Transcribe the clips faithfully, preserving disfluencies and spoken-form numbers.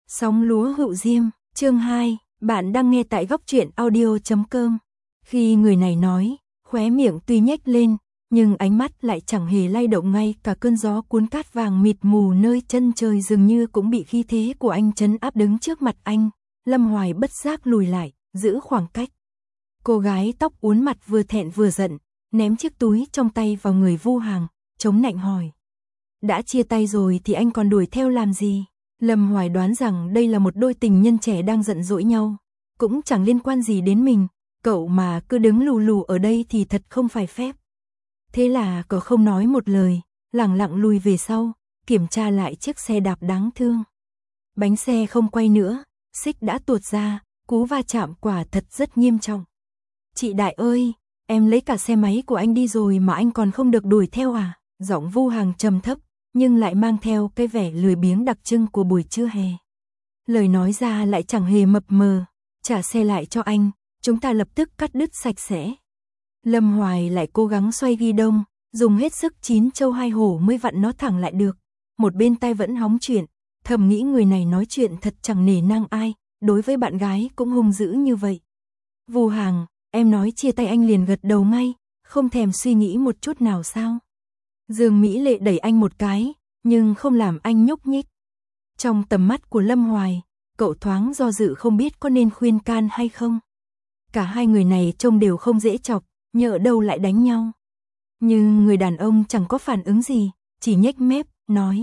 Sóng lúa hựu diêm, chương hai, bạn đang nghe tại góc truyện audio chấm com. Khi người này nói, khóe miệng tuy nhếch lên, nhưng ánh mắt lại chẳng hề lay động, ngay cả cơn gió cuốn cát vàng mịt mù nơi chân trời dường như cũng bị khí thế của anh trấn áp. Đứng trước mặt anh, Lâm Hoài bất giác lùi lại, giữ khoảng cách. Cô gái tóc uốn mặt vừa thẹn vừa giận, ném chiếc túi trong tay vào người Vu Hàng, chống nạnh hỏi. Đã chia tay rồi thì anh còn đuổi theo làm gì? Lâm Hoài đoán rằng đây là một đôi tình nhân trẻ đang giận dỗi nhau, cũng chẳng liên quan gì đến mình, cậu mà cứ đứng lù lù ở đây thì thật không phải phép. Thế là cậu không nói một lời, lẳng lặng lùi về sau, kiểm tra lại chiếc xe đạp đáng thương. Bánh xe không quay nữa, xích đã tuột ra, cú va chạm quả thật rất nghiêm trọng. Chị Đại ơi, em lấy cả xe máy của anh đi rồi mà anh còn không được đuổi theo à? Giọng Vu Hàng trầm thấp, nhưng lại mang theo cái vẻ lười biếng đặc trưng của buổi trưa hè. Lời nói ra lại chẳng hề mập mờ, trả xe lại cho anh, chúng ta lập tức cắt đứt sạch sẽ. Lâm Hoài lại cố gắng xoay ghi đông, dùng hết sức chín châu hai hổ mới vặn nó thẳng lại được. Một bên tay vẫn hóng chuyện, thầm nghĩ người này nói chuyện thật chẳng nể nang ai, đối với bạn gái cũng hung dữ như vậy. Vu Hàng, em nói chia tay anh liền gật đầu ngay, không thèm suy nghĩ một chút nào sao? Dương Mỹ Lệ đẩy anh một cái, nhưng không làm anh nhúc nhích. Trong tầm mắt của Lâm Hoài, cậu thoáng do dự không biết có nên khuyên can hay không. Cả hai người này trông đều không dễ chọc, nhỡ đâu lại đánh nhau. Nhưng người đàn ông chẳng có phản ứng gì, chỉ nhếch mép, nói.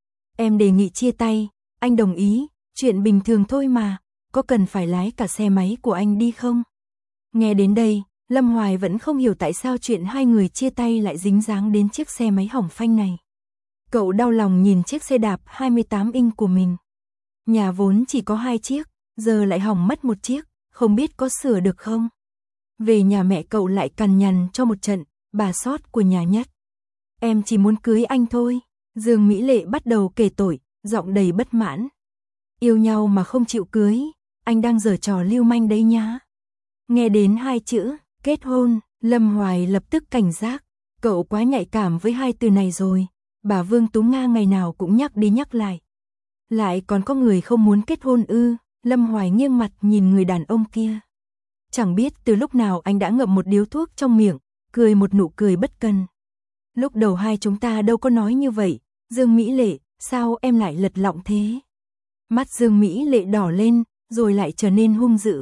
Em đề nghị chia tay, anh đồng ý, chuyện bình thường thôi mà, có cần phải lái cả xe máy của anh đi không? Nghe đến đây, Lâm Hoài vẫn không hiểu tại sao chuyện hai người chia tay lại dính dáng đến chiếc xe máy hỏng phanh này. Cậu đau lòng nhìn chiếc xe đạp hai mươi tám inch của mình. Nhà vốn chỉ có hai chiếc, giờ lại hỏng mất một chiếc, không biết có sửa được không? Về nhà mẹ cậu lại cằn nhằn cho một trận, bà sót của nhà nhất. Em chỉ muốn cưới anh thôi. Dương Mỹ Lệ bắt đầu kể tội, giọng đầy bất mãn. Yêu nhau mà không chịu cưới, anh đang giở trò lưu manh đấy nhá. Nghe đến hai chữ kết hôn, Lâm Hoài lập tức cảnh giác, cậu quá nhạy cảm với hai từ này rồi, bà Vương Tú Nga ngày nào cũng nhắc đi nhắc lại. Lại còn có người không muốn kết hôn ư? Lâm Hoài nghiêng mặt nhìn người đàn ông kia. Chẳng biết từ lúc nào anh đã ngậm một điếu thuốc trong miệng, cười một nụ cười bất cần. Lúc đầu hai chúng ta đâu có nói như vậy, Dương Mỹ Lệ, sao em lại lật lọng thế? Mắt Dương Mỹ Lệ đỏ lên, rồi lại trở nên hung dữ.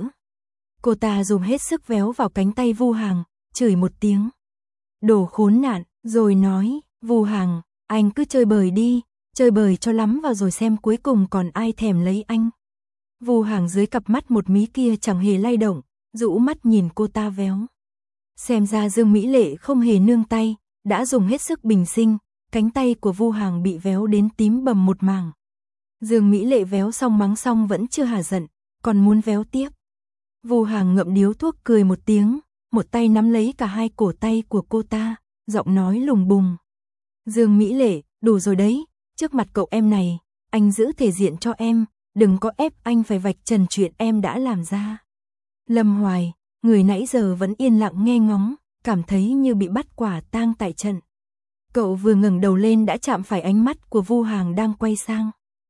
Cô ta dùng hết sức véo vào cánh tay Vu Hàng, chửi một tiếng. Đồ khốn nạn, rồi nói, Vu Hàng, anh cứ chơi bời đi, chơi bời cho lắm vào rồi xem cuối cùng còn ai thèm lấy anh. Vu Hàng dưới cặp mắt một mí kia chẳng hề lay động, rũ mắt nhìn cô ta véo. Xem ra Dương Mỹ Lệ không hề nương tay, đã dùng hết sức bình sinh, cánh tay của Vu Hàng bị véo đến tím bầm một mảng. Dương Mỹ Lệ véo xong mắng xong vẫn chưa hả giận, còn muốn véo tiếp. Vu Hàng ngậm điếu thuốc cười một tiếng, một tay nắm lấy cả hai cổ tay của cô ta, giọng nói lùng bùng. Dương Mỹ Lệ, đủ rồi đấy, trước mặt cậu em này, anh giữ thể diện cho em, đừng có ép anh phải vạch trần chuyện em đã làm ra. Lâm Hoài, người nãy giờ vẫn yên lặng nghe ngóng, cảm thấy như bị bắt quả tang tại trận. Cậu vừa ngẩng đầu lên đã chạm phải ánh mắt của Vu Hàng đang quay sang.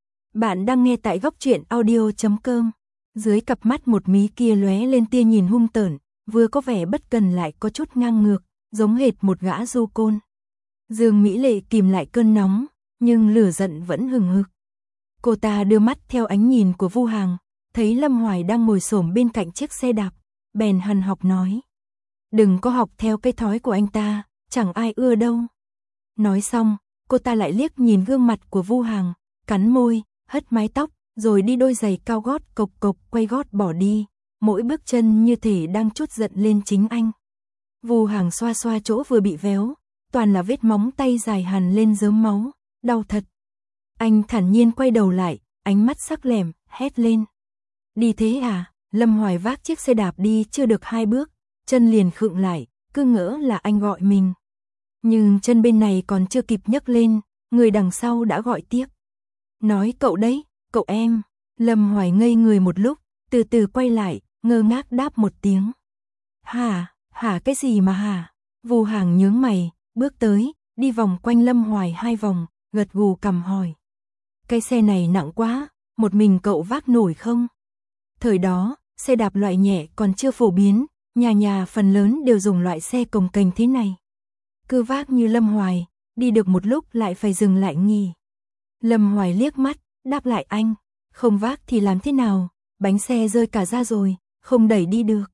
Bạn đang nghe tại góc truyện audio chấm com. Dưới cặp mắt một mí kia lóe lên tia nhìn hung tợn, vừa có vẻ bất cần lại có chút ngang ngược, giống hệt một gã du côn. Dương Mỹ Lệ kìm lại cơn nóng, nhưng lửa giận vẫn hừng hực. Cô ta đưa mắt theo ánh nhìn của Vu Hàng, thấy Lâm Hoài đang ngồi xổm bên cạnh chiếc xe đạp, bèn hằn học nói. Đừng có học theo cái thói của anh ta, chẳng ai ưa đâu. Nói xong, cô ta lại liếc nhìn gương mặt của Vu Hàng, cắn môi, hất mái tóc, rồi đi đôi giày cao gót cộc cộc quay gót bỏ đi, mỗi bước chân như thể đang trút giận lên chính anh. Vu Hàng xoa xoa chỗ vừa bị véo, toàn là vết móng tay dài hằn lên rớm máu, đau thật. Anh thản nhiên quay đầu lại, ánh mắt sắc lẻm, hét lên. Đi thế à? Lâm Hoài vác chiếc xe đạp đi chưa được hai bước, chân liền khựng lại, cứ ngỡ là anh gọi mình. Nhưng chân bên này còn chưa kịp nhấc lên, người đằng sau đã gọi tiếp. Nói cậu đấy, cậu em. Lâm Hoài ngây người một lúc, từ từ quay lại, ngơ ngác đáp một tiếng. Hả, hả cái gì mà hả? Vu Hàng nhướng mày, bước tới, đi vòng quanh Lâm Hoài hai vòng, gật gù cằm hỏi. Cái xe này nặng quá, một mình cậu vác nổi không? Thời đó, xe đạp loại nhẹ còn chưa phổ biến, nhà nhà phần lớn đều dùng loại xe cồng kềnh thế này. Cứ vác như Lâm Hoài, đi được một lúc lại phải dừng lại nghỉ. Lâm Hoài liếc mắt, đáp lại anh, không vác thì làm thế nào, bánh xe rơi cả ra rồi, không đẩy đi được.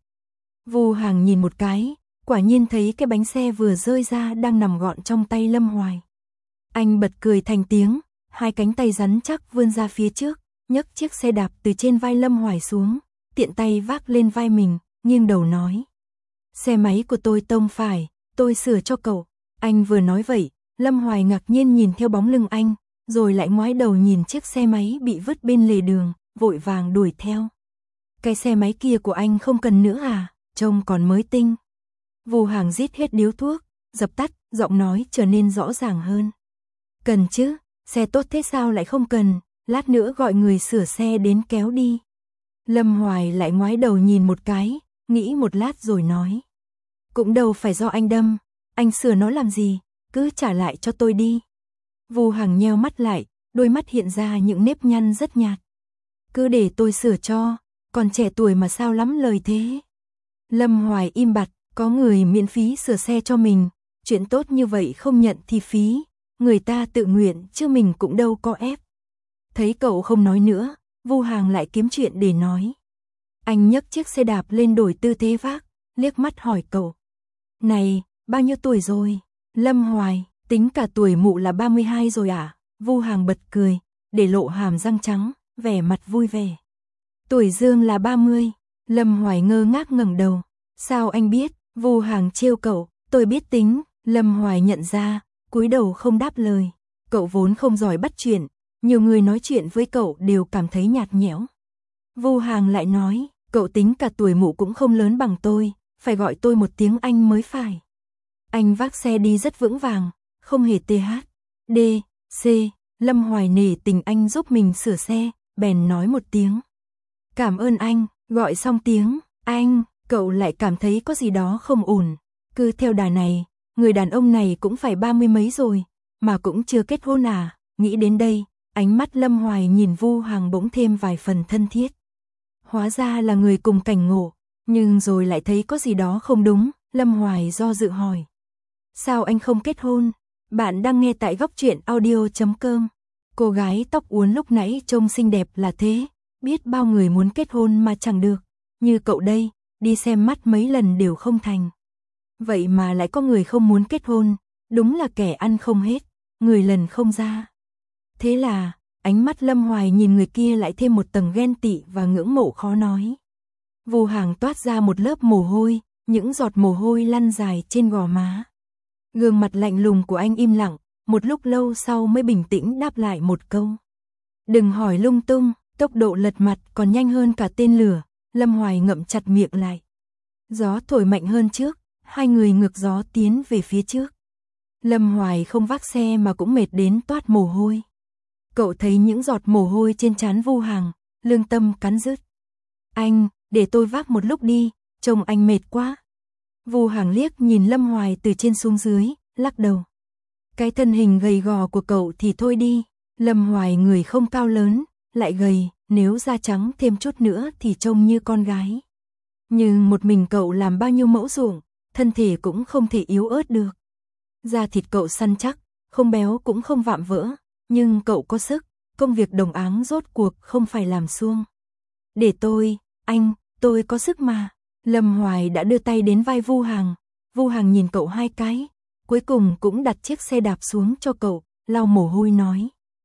Vu Hàng nhìn một cái, quả nhiên thấy cái bánh xe vừa rơi ra đang nằm gọn trong tay Lâm Hoài. Anh bật cười thành tiếng, hai cánh tay rắn chắc vươn ra phía trước, nhấc chiếc xe đạp từ trên vai Lâm Hoài xuống, tiện tay vác lên vai mình, nghiêng đầu nói. Xe máy của tôi tông phải, tôi sửa cho cậu. Anh vừa nói vậy, Lâm Hoài ngạc nhiên nhìn theo bóng lưng anh, rồi lại ngoái đầu nhìn chiếc xe máy bị vứt bên lề đường, vội vàng đuổi theo. Cái xe máy kia của anh không cần nữa à, trông còn mới tinh. Vu Hàng rít hết điếu thuốc, dập tắt, giọng nói trở nên rõ ràng hơn. Cần chứ, xe tốt thế sao lại không cần, lát nữa gọi người sửa xe đến kéo đi. Lâm Hoài lại ngoái đầu nhìn một cái, nghĩ một lát rồi nói. Cũng đâu phải do anh đâm, anh sửa nó làm gì, cứ trả lại cho tôi đi. Vu Hàng nheo mắt lại, đôi mắt hiện ra những nếp nhăn rất nhạt. Cứ để tôi sửa cho, còn trẻ tuổi mà sao lắm lời thế. Lâm Hoài im bặt, có người miễn phí sửa xe cho mình, chuyện tốt như vậy không nhận thì phí, người ta tự nguyện chứ mình cũng đâu có ép. Thấy cậu không nói nữa, Vu Hàng lại kiếm chuyện để nói. Anh nhấc chiếc xe đạp lên đổi tư thế vác, liếc mắt hỏi cậu. Này, bao nhiêu tuổi rồi? Lâm Hoài, tính cả tuổi mụ là ba mươi hai rồi à? Vu Hàng bật cười, để lộ hàm răng trắng, vẻ mặt vui vẻ. Tuổi Dương là ba mươi, Lâm Hoài ngơ ngác ngẩng đầu. Sao anh biết? Vu Hàng trêu cậu, tôi biết tính. Lâm Hoài nhận ra, cúi đầu không đáp lời. Cậu vốn không giỏi bắt chuyện, nhiều người nói chuyện với cậu đều cảm thấy nhạt nhẽo. Vu Hàng lại nói, cậu tính cả tuổi mụ cũng không lớn bằng tôi, phải gọi tôi một tiếng anh mới phải. Anh vác xe đi rất vững vàng, không hề tê hát, đê, xê. Lâm Hoài nể tình anh giúp mình sửa xe, bèn nói một tiếng. Cảm ơn anh, gọi xong tiếng, anh, cậu lại cảm thấy có gì đó không ổn. Cứ theo đà này, người đàn ông này cũng phải ba mươi mấy rồi, mà cũng chưa kết hôn à. Nghĩ đến đây, ánh mắt Lâm Hoài nhìn Vu Hàng bỗng thêm vài phần thân thiết. Hóa ra là người cùng cảnh ngộ, nhưng rồi lại thấy có gì đó không đúng, Lâm Hoài do dự hỏi. Sao anh không kết hôn? Bạn đang nghe tại góc truyện audio chấm com. Cô gái tóc uốn lúc nãy trông xinh đẹp là thế, biết bao người muốn kết hôn mà chẳng được, như cậu đây, đi xem mắt mấy lần đều không thành. Vậy mà lại có người không muốn kết hôn, đúng là kẻ ăn không hết, người lần không ra. Thế là, ánh mắt Lâm Hoài nhìn người kia lại thêm một tầng ghen tị và ngưỡng mộ khó nói. Vu Hàng toát ra một lớp mồ hôi, những giọt mồ hôi lăn dài trên gò má. Gương mặt lạnh lùng của anh im lặng, một lúc lâu sau mới bình tĩnh đáp lại một câu. Đừng hỏi lung tung, tốc độ lật mặt còn nhanh hơn cả tên lửa. Lâm Hoài ngậm chặt miệng lại. Gió thổi mạnh hơn trước, hai người ngược gió tiến về phía trước. Lâm Hoài không vác xe mà cũng mệt đến toát mồ hôi. Cậu thấy những giọt mồ hôi trên trán Vu Hàng, lương tâm cắn rứt. Anh, để tôi vác một lúc đi, trông anh mệt quá. Vu Hàng liếc nhìn Lâm Hoài từ trên xuống dưới, lắc đầu. Cái thân hình gầy gò của cậu thì thôi đi. Lâm Hoài người không cao lớn, lại gầy, nếu da trắng thêm chút nữa thì trông như con gái. Nhưng một mình cậu làm bao nhiêu mẫu ruộng, thân thể cũng không thể yếu ớt được. Da thịt cậu săn chắc, không béo cũng không vạm vỡ, nhưng cậu có sức, công việc đồng áng rốt cuộc không phải làm suông. Để tôi, anh, tôi có sức mà. Lâm Hoài đã đưa tay đến vai Vu Hàng, Vu Hàng nhìn cậu hai cái, cuối cùng cũng đặt chiếc xe đạp xuống cho cậu, lau mồ hôi nói.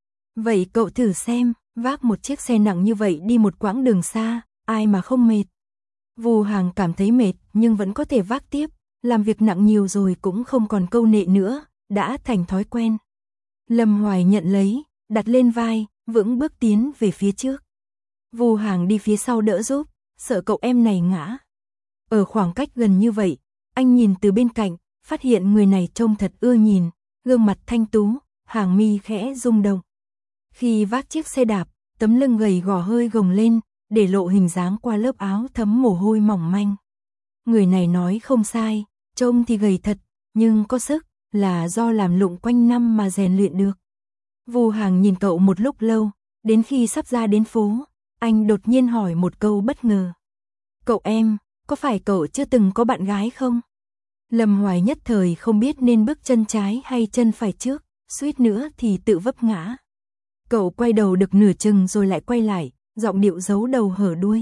Vậy cậu thử xem, vác một chiếc xe nặng như vậy đi một quãng đường xa, ai mà không mệt. Vu Hàng cảm thấy mệt nhưng vẫn có thể vác tiếp, làm việc nặng nhiều rồi cũng không còn câu nệ nữa, đã thành thói quen. Lâm Hoài nhận lấy, đặt lên vai, vững bước tiến về phía trước. Vu Hàng đi phía sau đỡ giúp, sợ cậu em này ngã. Ở khoảng cách gần như vậy, anh nhìn từ bên cạnh, phát hiện người này trông thật ưa nhìn, gương mặt thanh tú, hàng mi khẽ rung động. Khi vác chiếc xe đạp, tấm lưng gầy gò hơi gồng lên, để lộ hình dáng qua lớp áo thấm mồ hôi mỏng manh. Người này nói không sai, trông thì gầy thật, nhưng có sức, là do làm lụng quanh năm mà rèn luyện được. Vu Hàng nhìn cậu một lúc lâu, Đến khi sắp ra đến phố, anh đột nhiên hỏi một câu bất ngờ. Cậu em, có phải cậu chưa từng có bạn gái không? Lâm Hoài nhất thời không biết nên bước chân trái hay chân phải trước, suýt nữa thì tự vấp ngã. Cậu quay đầu được nửa chừng rồi lại quay lại, giọng điệu giấu đầu hở đuôi.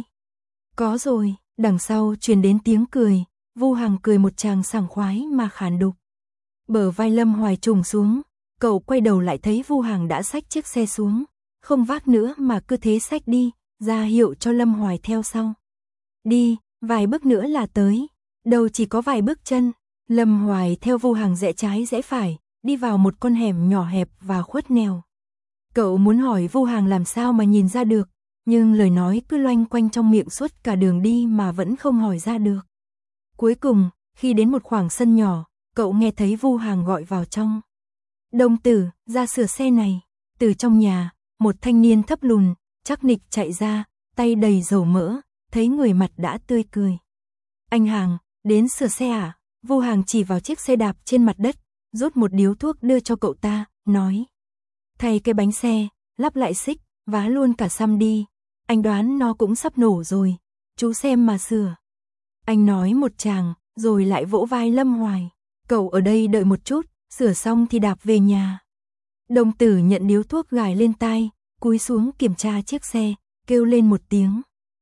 Có rồi, đằng sau truyền đến tiếng cười, Vu Hằng cười một tràng sảng khoái mà khàn đục. Bờ vai Lâm Hoài trùng xuống, cậu quay đầu lại thấy Vu Hằng đã xách chiếc xe xuống, không vác nữa mà cứ thế xách đi, ra hiệu cho Lâm Hoài theo sau. Đi, vài bước nữa là tới, đâu chỉ có vài bước chân. Lâm Hoài theo Vu Hằng rẽ trái rẽ phải, đi vào một con hẻm nhỏ hẹp và khuất nẻo. Cậu muốn hỏi Vu Hằng làm sao mà nhìn ra được, nhưng lời nói cứ loanh quanh trong miệng suốt cả đường đi mà vẫn không hỏi ra được. Cuối cùng, khi đến một khoảng sân nhỏ, cậu nghe thấy Vu Hằng gọi vào trong. Đồng tử, ra sửa xe này. Từ trong nhà, một thanh niên thấp lùn, chắc nịch chạy ra, tay đầy dầu mỡ, thấy người mặt đã tươi cười. Anh Hằng, đến sửa xe à? Vu Hằng chỉ vào chiếc xe đạp trên mặt đất, rút một điếu thuốc đưa cho cậu ta, nói. Thay cái bánh xe, lắp lại xích, vá luôn cả xăm đi. Anh đoán nó cũng sắp nổ rồi, chú xem mà sửa. Anh nói một tràng, rồi lại vỗ vai Lâm Hoài. Cậu ở đây đợi một chút, sửa xong thì đạp về nhà. Đồng tử nhận điếu thuốc gài lên tai, cúi xuống kiểm tra chiếc xe, kêu lên một tiếng.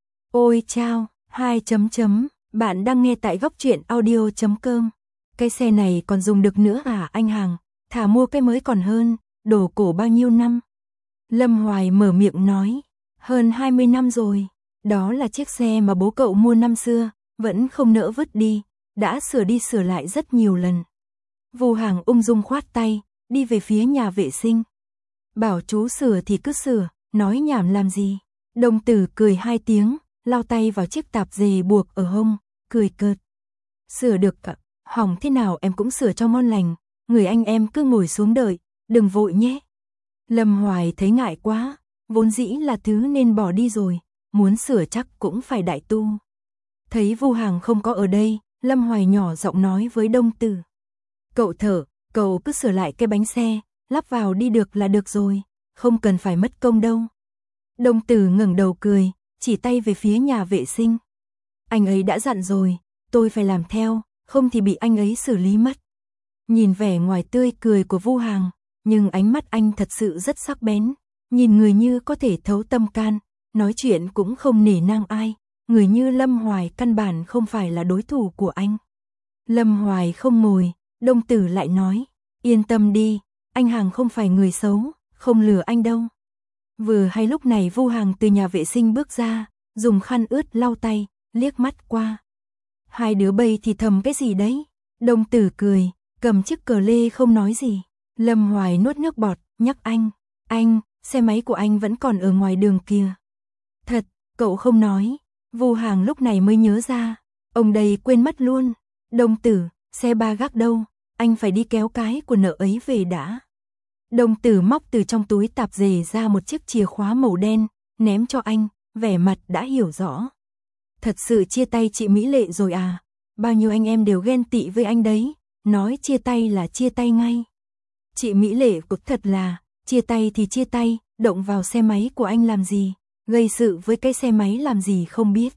Ôi chao, hai chấm chấm, bạn đang nghe tại góc truyện audio chấm com. Cái xe này còn dùng được nữa à anh Hằng, thà mua cái mới còn hơn, đồ cổ bao nhiêu năm? Lâm Hoài mở miệng nói, hơn hai mươi năm rồi, đó là chiếc xe mà bố cậu mua năm xưa, vẫn không nỡ vứt đi, đã sửa đi sửa lại rất nhiều lần. Vu Hằng ung dung khoát tay, đi về phía nhà vệ sinh. Bảo chú sửa thì cứ sửa, nói nhảm làm gì? Đồng tử cười hai tiếng, lau tay vào chiếc tạp dề buộc ở hông, cười cợt. Sửa được cả, hỏng thế nào em cũng sửa cho ngon lành, người anh em cứ ngồi xuống đợi, đừng vội nhé. Lâm Hoài thấy ngại quá, vốn dĩ là thứ nên bỏ đi rồi, muốn sửa chắc cũng phải đại tu. Thấy Vu Hằng không có ở đây, Lâm Hoài nhỏ giọng nói với Đông Tử. Cậu thở, cậu cứ sửa lại cái bánh xe, lắp vào đi được là được rồi, không cần phải mất công đâu. Đông Tử ngẩng đầu cười, chỉ tay về phía nhà vệ sinh. Anh ấy đã dặn rồi, tôi phải làm theo, không thì bị anh ấy xử lý mất. Nhìn vẻ ngoài tươi cười của Vu Hằng, nhưng ánh mắt anh thật sự rất sắc bén, nhìn người như có thể thấu tâm can, nói chuyện cũng không nể nang ai, người như Lâm Hoài căn bản không phải là đối thủ của anh. Lâm Hoài không ngồi, Đông Tử lại nói, yên tâm đi, anh Hằng không phải người xấu, không lừa anh đâu. Vừa hay lúc này Vu Hằng từ nhà vệ sinh bước ra, dùng khăn ướt lau tay, liếc mắt qua. Hai đứa bay thì thầm cái gì đấy? Đông Tử cười, cầm chiếc cờ lê không nói gì. Lâm Hoài nuốt nước bọt, nhắc anh, anh, xe máy của anh vẫn còn ở ngoài đường kìa. Thật, cậu không nói. Vu Hằng lúc này mới nhớ ra, ông đây quên mất luôn. Đông Tử, xe ba gác đâu, anh phải đi kéo cái của nợ ấy về đã. Đông Tử móc từ trong túi tạp dề ra một chiếc chìa khóa màu đen, ném cho anh, vẻ mặt đã hiểu rõ. Thật sự chia tay chị Mỹ Lệ rồi à, bao nhiêu anh em đều ghen tị với anh đấy, nói chia tay là chia tay ngay. Chị Mỹ Lệ cực thật là, chia tay thì chia tay, động vào xe máy của anh làm gì, gây sự với cái xe máy làm gì không biết.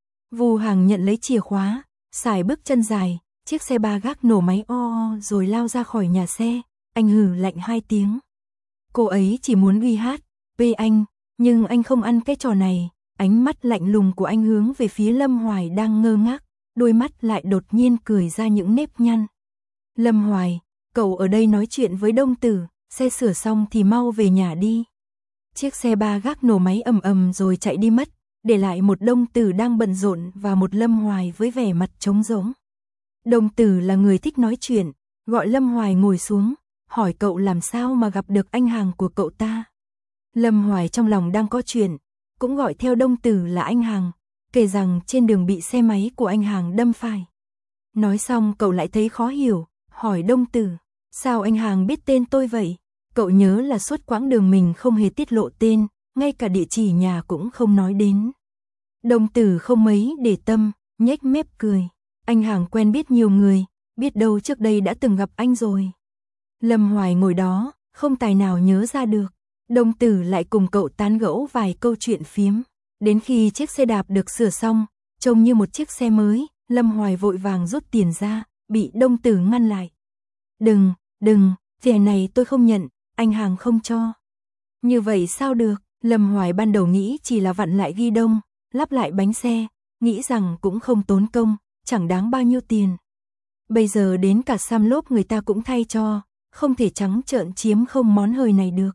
Vu Hằng nhận lấy chìa khóa, xài bước chân dài, chiếc xe ba gác nổ máy o o rồi lao ra khỏi nhà xe, anh hừ lạnh hai tiếng. Cô ấy chỉ muốn ghi hát, bê anh, nhưng anh không ăn cái trò này, ánh mắt lạnh lùng của anh hướng về phía Lâm Hoài đang ngơ ngác, đôi mắt lại đột nhiên cười ra những nếp nhăn. Lâm Hoài, cậu ở đây nói chuyện với Đông Tử, xe sửa xong thì mau về nhà đi. Chiếc xe ba gác nổ máy ầm ầm rồi chạy đi mất, để lại một Đông Tử đang bận rộn và một Lâm Hoài với vẻ mặt trống rỗng. Đông Tử là người thích nói chuyện, gọi Lâm Hoài ngồi xuống, hỏi cậu làm sao mà gặp được anh Hằng của cậu ta. Lâm Hoài trong lòng đang có chuyện, cũng gọi theo Đông Tử là anh Hằng, kể rằng trên đường bị xe máy của anh Hằng đâm phải. Nói xong cậu lại thấy khó hiểu, hỏi Đông Tử, sao anh Hằng biết tên tôi vậy? Cậu nhớ là suốt quãng đường mình không hề tiết lộ tên, ngay cả địa chỉ nhà cũng không nói đến. Đông Tử không mấy để tâm, nhếch mép cười. Anh Hằng quen biết nhiều người, biết đâu trước đây đã từng gặp anh rồi. Lâm Hoài ngồi đó, không tài nào nhớ ra được. Đồng Tử lại cùng cậu tán gẫu vài câu chuyện phiếm. Đến khi chiếc xe đạp được sửa xong, trông như một chiếc xe mới, Lâm Hoài vội vàng rút tiền ra, bị Đồng Tử ngăn lại. Đừng, đừng, thẻ này tôi không nhận, anh hàng không cho. Như vậy sao được, Lâm Hoài ban đầu nghĩ chỉ là vặn lại ghi đông, lắp lại bánh xe, nghĩ rằng cũng không tốn công, chẳng đáng bao nhiêu tiền. Bây giờ đến cả xăm lốp người ta cũng thay cho, không thể trắng trợn chiếm không món hời này được.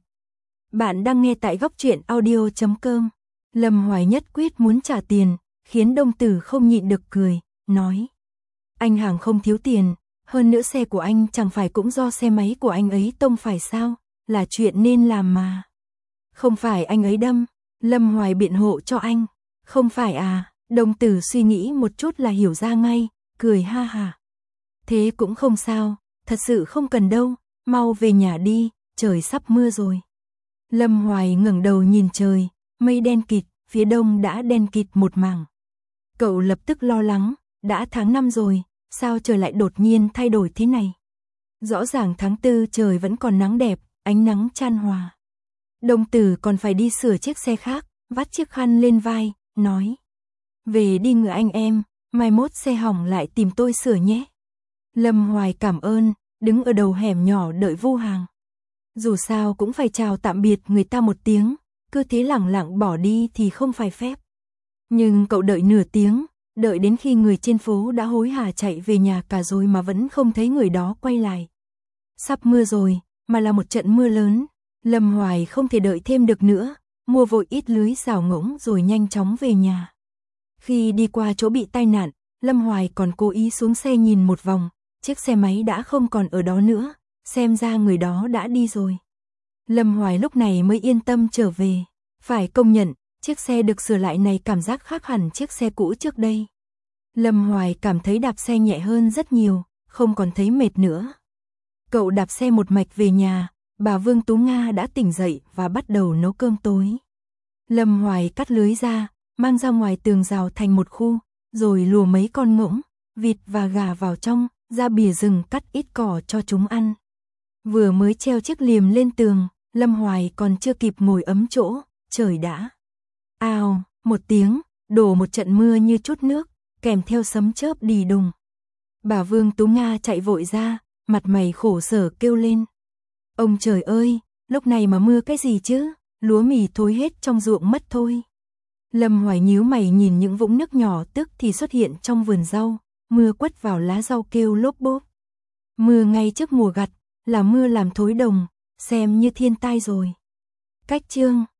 Bạn đang nghe tại góc truyện audio chấm com. Lâm Hoài nhất quyết muốn trả tiền, khiến Đồng Tử không nhịn được cười, nói. Anh hàng không thiếu tiền, hơn nữa xe của anh chẳng phải cũng do xe máy của anh ấy tông phải sao, là chuyện nên làm mà. Không phải anh ấy đâm, Lâm Hoài biện hộ cho anh. Không phải à, Đồng Tử suy nghĩ một chút là hiểu ra ngay, cười ha ha. Thế cũng không sao, thật sự không cần đâu, mau về nhà đi, trời sắp mưa rồi. Lâm Hoài ngẩng đầu nhìn trời, mây đen kịt, phía đông đã đen kịt một mảng. Cậu lập tức lo lắng, đã tháng năm rồi, sao trời lại đột nhiên thay đổi thế này? Rõ ràng tháng tư trời vẫn còn nắng đẹp, ánh nắng chan hòa. Đồng Tử còn phải đi sửa chiếc xe khác, vắt chiếc khăn lên vai, nói. Về đi ngựa anh em, mai mốt xe hỏng lại tìm tôi sửa nhé. Lâm Hoài cảm ơn, đứng ở đầu hẻm nhỏ đợi Vu Hàng. Dù sao cũng phải chào tạm biệt người ta một tiếng, cứ thế lẳng lặng bỏ đi thì không phải phép. Nhưng cậu đợi nửa tiếng, đợi đến khi người trên phố đã hối hả chạy về nhà cả rồi mà vẫn không thấy người đó quay lại. Sắp mưa rồi, mà là một trận mưa lớn, Lâm Hoài không thể đợi thêm được nữa, mua vội ít lưới xào ngỗng rồi nhanh chóng về nhà. Khi đi qua chỗ bị tai nạn, Lâm Hoài còn cố ý xuống xe nhìn một vòng, chiếc xe máy đã không còn ở đó nữa, xem ra người đó đã đi rồi. Lâm Hoài lúc này mới yên tâm trở về, phải công nhận, chiếc xe được sửa lại này cảm giác khác hẳn chiếc xe cũ trước đây. Lâm Hoài cảm thấy đạp xe nhẹ hơn rất nhiều, không còn thấy mệt nữa. Cậu đạp xe một mạch về nhà, bà Vương Tú Nga đã tỉnh dậy và bắt đầu nấu cơm tối. Lâm Hoài cắt lưới ra, mang ra ngoài tường rào thành một khu, rồi lùa mấy con ngỗng, vịt và gà vào trong, ra bìa rừng cắt ít cỏ cho chúng ăn. Vừa mới treo chiếc liềm lên tường, Lâm Hoài còn chưa kịp ngồi ấm chỗ, trời đã. Ào, một tiếng, đổ một trận mưa như chút nước, kèm theo sấm chớp đì đùng. Bà Vương Tú Nga chạy vội ra, mặt mày khổ sở kêu lên. Ông trời ơi, lúc này mà mưa cái gì chứ, lúa mì thối hết trong ruộng mất thôi. Lâm Hoài nhíu mày nhìn những vũng nước nhỏ tức thì xuất hiện trong vườn rau, mưa quất vào lá rau kêu lốp bốp. Mưa ngay trước mùa gặt, là mưa làm thối đồng, xem như thiên tai rồi. Cách chương